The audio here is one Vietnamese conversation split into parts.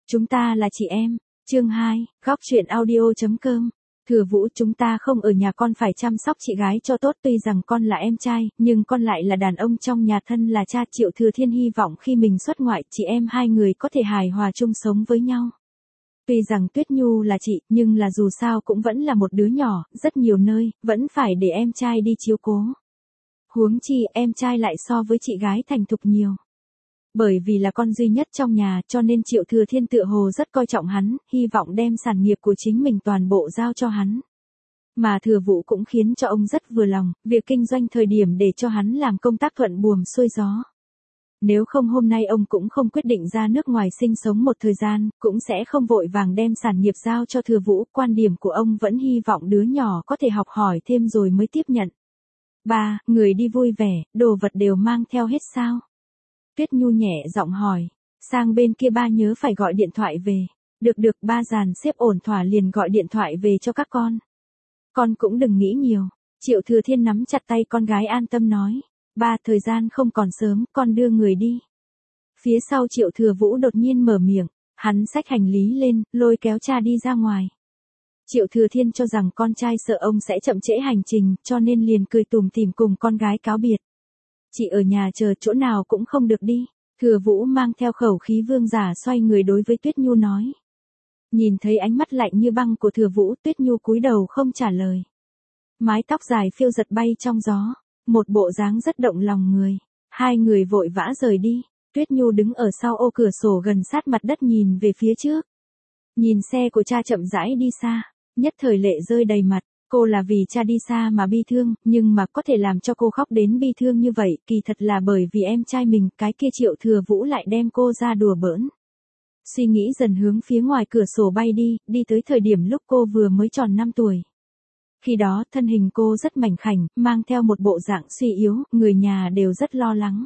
Chúng ta là chị em. Chương 2, góc truyện audio.com. Thừa Vũ, chúng ta không ở nhà, con phải chăm sóc chị gái cho tốt. Tuy rằng con là em trai, nhưng con lại là đàn ông trong nhà, thân là cha. Triệu Thừa Thiên hy vọng khi mình xuất ngoại, chị em hai người có thể hài hòa chung sống với nhau. Tuy rằng Tuyết Nhu là chị, nhưng là dù sao cũng vẫn là một đứa nhỏ, rất nhiều nơi, vẫn phải để em trai đi chiếu cố. Huống chi, em trai lại so với chị gái thành thục nhiều. Bởi vì là con duy nhất trong nhà, cho nên Triệu Thừa Thiên tựa hồ rất coi trọng hắn, hy vọng đem sản nghiệp của chính mình toàn bộ giao cho hắn. Mà Thừa Vũ cũng khiến cho ông rất vừa lòng, việc kinh doanh thời điểm để cho hắn làm công tác thuận buồm xuôi gió. Nếu không hôm nay ông cũng không quyết định ra nước ngoài sinh sống một thời gian, cũng sẽ không vội vàng đem sản nghiệp giao cho Thừa Vũ. Quan điểm của ông vẫn hy vọng đứa nhỏ có thể học hỏi thêm rồi mới tiếp nhận. Ba, người đi vui vẻ, đồ vật đều mang theo hết sao? Tuyết Nhu nhẹ giọng hỏi. Sang bên kia ba nhớ phải gọi điện thoại về. Được, ba dàn xếp ổn thỏa liền gọi điện thoại về cho các con. Con cũng đừng nghĩ nhiều. Triệu Thừa Thiên nắm chặt tay con gái an tâm nói. Ba, thời gian không còn sớm, con đưa người đi. Phía sau Triệu Thừa Vũ đột nhiên mở miệng, hắn xách hành lý lên, lôi kéo cha đi ra ngoài. Triệu Thừa Thiên cho rằng con trai sợ ông sẽ chậm trễ hành trình, cho nên liền cười tủm tỉm cùng con gái cáo biệt. Chị ở nhà chờ, chỗ nào cũng không được đi. Thừa Vũ mang theo khẩu khí vương giả xoay người đối với Tuyết Nhu nói. Nhìn thấy ánh mắt lạnh như băng của Thừa Vũ, Tuyết Nhu cúi đầu không trả lời. Mái tóc dài phiêu giật bay trong gió, một bộ dáng rất động lòng người. Hai người vội vã rời đi. Tuyết Nhu đứng ở sau ô cửa sổ gần sát mặt đất nhìn về phía trước. Nhìn xe của cha chậm rãi đi xa, nhất thời lệ rơi đầy mặt. Cô là vì cha đi xa mà bi thương, nhưng mà có thể làm cho cô khóc đến bi thương như vậy, kỳ thật là bởi vì em trai mình, cái kia Triệu Thừa Vũ lại đem cô ra đùa bỡn. Suy nghĩ dần hướng phía ngoài cửa sổ bay đi tới thời điểm lúc cô vừa mới tròn 5 tuổi. Khi đó, thân hình cô rất mảnh khảnh, mang theo một bộ dạng suy yếu, người nhà đều rất lo lắng.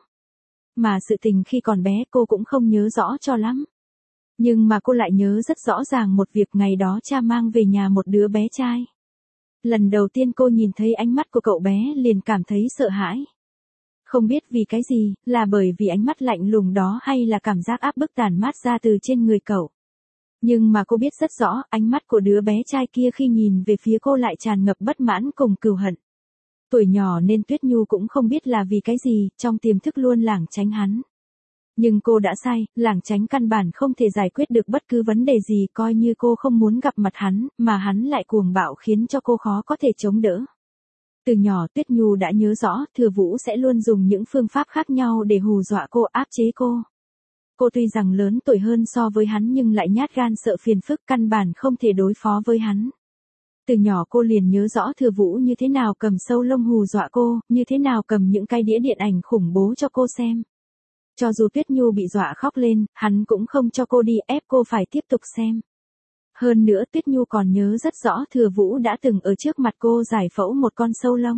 Mà sự tình khi còn bé cô cũng không nhớ rõ cho lắm. Nhưng mà cô lại nhớ rất rõ ràng một việc, ngày đó cha mang về nhà một đứa bé trai. Lần đầu tiên cô nhìn thấy ánh mắt của cậu bé liền cảm thấy sợ hãi. Không biết vì cái gì, là bởi vì ánh mắt lạnh lùng đó hay là cảm giác áp bức tản mát ra từ trên người cậu. Nhưng mà cô biết rất rõ, ánh mắt của đứa bé trai kia khi nhìn về phía cô lại tràn ngập bất mãn cùng cừu hận. Tuổi nhỏ nên Tuyết Nhu cũng không biết là vì cái gì, trong tiềm thức luôn lảng tránh hắn. Nhưng cô đã sai, lảng tránh căn bản không thể giải quyết được bất cứ vấn đề gì, coi như cô không muốn gặp mặt hắn, mà hắn lại cuồng bạo khiến cho cô khó có thể chống đỡ. Từ nhỏ Tuyết Nhu đã nhớ rõ, Thừa Vũ sẽ luôn dùng những phương pháp khác nhau để hù dọa cô, áp chế cô. Cô tuy rằng lớn tuổi hơn so với hắn nhưng lại nhát gan sợ phiền phức, căn bản không thể đối phó với hắn. Từ nhỏ cô liền nhớ rõ Thừa Vũ như thế nào cầm sâu lông hù dọa cô, như thế nào cầm những cái đĩa điện ảnh khủng bố cho cô xem. Cho dù Tuyết Nhu bị dọa khóc lên, hắn cũng không cho cô đi, ép cô phải tiếp tục xem. Hơn nữa Tuyết Nhu còn nhớ rất rõ Thừa Vũ đã từng ở trước mặt cô giải phẫu một con sâu lông.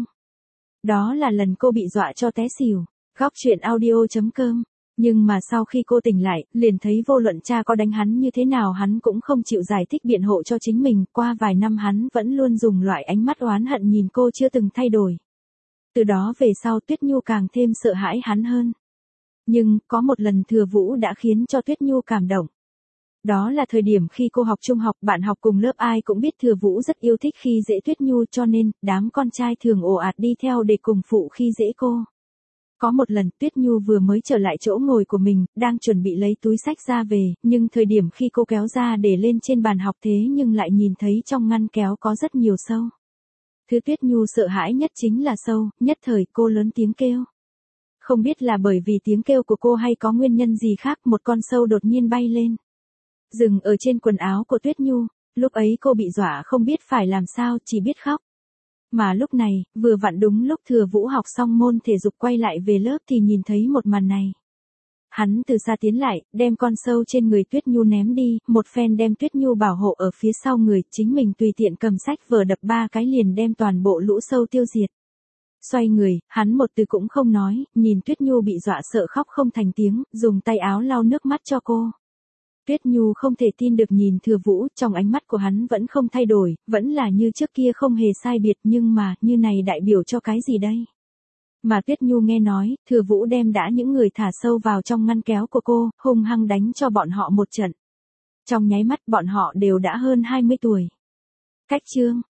Đó là lần cô bị dọa cho té xỉu. Góc truyện audio.com. Nhưng mà sau khi cô tỉnh lại, liền thấy vô luận cha có đánh hắn như thế nào hắn cũng không chịu giải thích biện hộ cho chính mình. Qua vài năm hắn vẫn luôn dùng loại ánh mắt oán hận nhìn cô chưa từng thay đổi. Từ đó về sau Tuyết Nhu càng thêm sợ hãi hắn hơn. Nhưng, có một lần Thừa Vũ đã khiến cho Tuyết Nhu cảm động. Đó là thời điểm khi cô học trung học, bạn học cùng lớp ai cũng biết Thừa Vũ rất yêu thích khi dễ Tuyết Nhu, cho nên, đám con trai thường ồ ạt đi theo để cùng phụ khi dễ cô. Có một lần Tuyết Nhu vừa mới trở lại chỗ ngồi của mình, đang chuẩn bị lấy túi xách ra về, nhưng thời điểm khi cô kéo ra để lên trên bàn học thế nhưng lại nhìn thấy trong ngăn kéo có rất nhiều sâu. Thứ Tuyết Nhu sợ hãi nhất chính là sâu, nhất thời cô lớn tiếng kêu. Không biết là bởi vì tiếng kêu của cô hay có nguyên nhân gì khác, một con sâu đột nhiên bay lên. Dừng ở trên quần áo của Tuyết Nhu, lúc ấy cô bị dọa không biết phải làm sao, chỉ biết khóc. Mà lúc này, vừa vặn đúng lúc Thừa Vũ học xong môn thể dục quay lại về lớp thì nhìn thấy một màn này. Hắn từ xa tiến lại, đem con sâu trên người Tuyết Nhu ném đi, một phen đem Tuyết Nhu bảo hộ ở phía sau người, chính mình tùy tiện cầm sách vở đập 3 cái liền đem toàn bộ lũ sâu tiêu diệt. Xoay người, hắn một từ cũng không nói, nhìn Tuyết Nhu bị dọa sợ khóc không thành tiếng, dùng tay áo lau nước mắt cho cô. Tuyết Nhu không thể tin được nhìn Thừa Vũ, trong ánh mắt của hắn vẫn không thay đổi, vẫn là như trước kia không hề sai biệt, nhưng mà, như này đại biểu cho cái gì đây? Mà Tuyết Nhu nghe nói, Thừa Vũ đem đã những người thả sâu vào trong ngăn kéo của cô, hung hăng đánh cho bọn họ một trận. Trong nháy mắt bọn họ đều đã hơn 20 tuổi. Cách chương